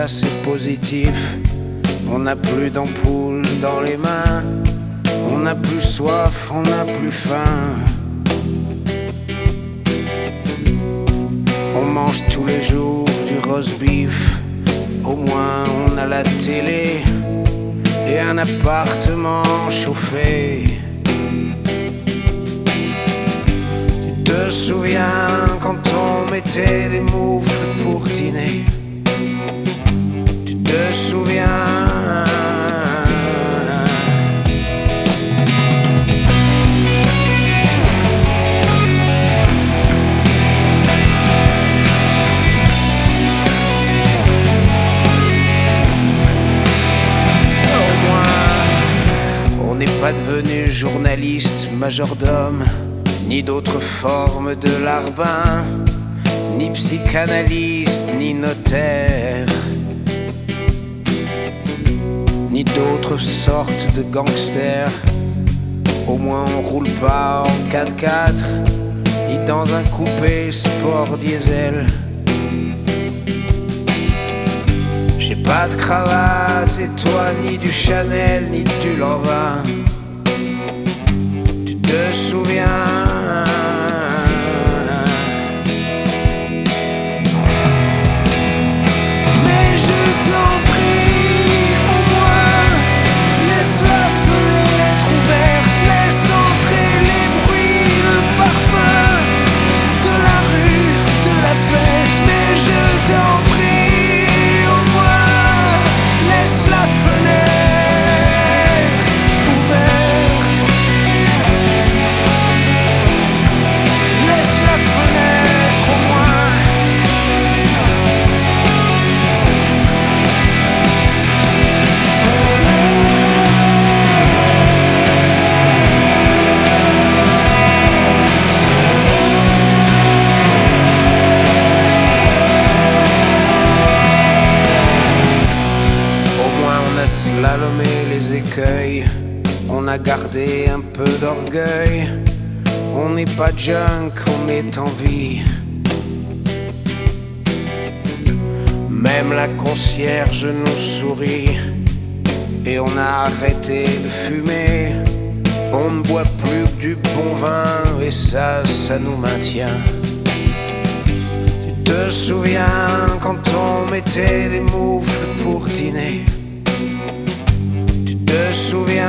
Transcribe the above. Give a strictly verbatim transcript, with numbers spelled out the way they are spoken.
ça c'est positif. On n'a plus d'ampoule dans les mains, on n'a plus soif, on n'a plus faim. On mange tous les jours du roast beef, au moins on a la télé et un appartement chauffé. Tu te souviens quand on mettait des moufles pour dîner? Tu te souviens? On n'est pas devenu journaliste, majordome, ni d'autres formes de larbin, ni psychanalyste, ni notaire, ni d'autres sortes de gangsters. Au moins on roule pas en quatre-quatre, ni dans un coupé sport diesel. J'ai pas de cravate et toi ni du Chanel ni du Lanvin. Tu te souviens? Mais je t'en prie, au moins laisse la fenêtre ouverte, laisse entrer les bruits, le parfum de la rue, de la fête. Mais je t'en prie, laisse la fenêtre ouverte. Laisse la fenêtre au moins. Slalomé les écueils, on a gardé un peu d'orgueil. On n'est pas junk, on est en vie. Même la concierge nous sourit et on a arrêté de fumer. On ne boit plus que du bon vin et ça, ça nous maintient. Tu te souviens quand on mettait des moufles pour dîner? Tu te souviens?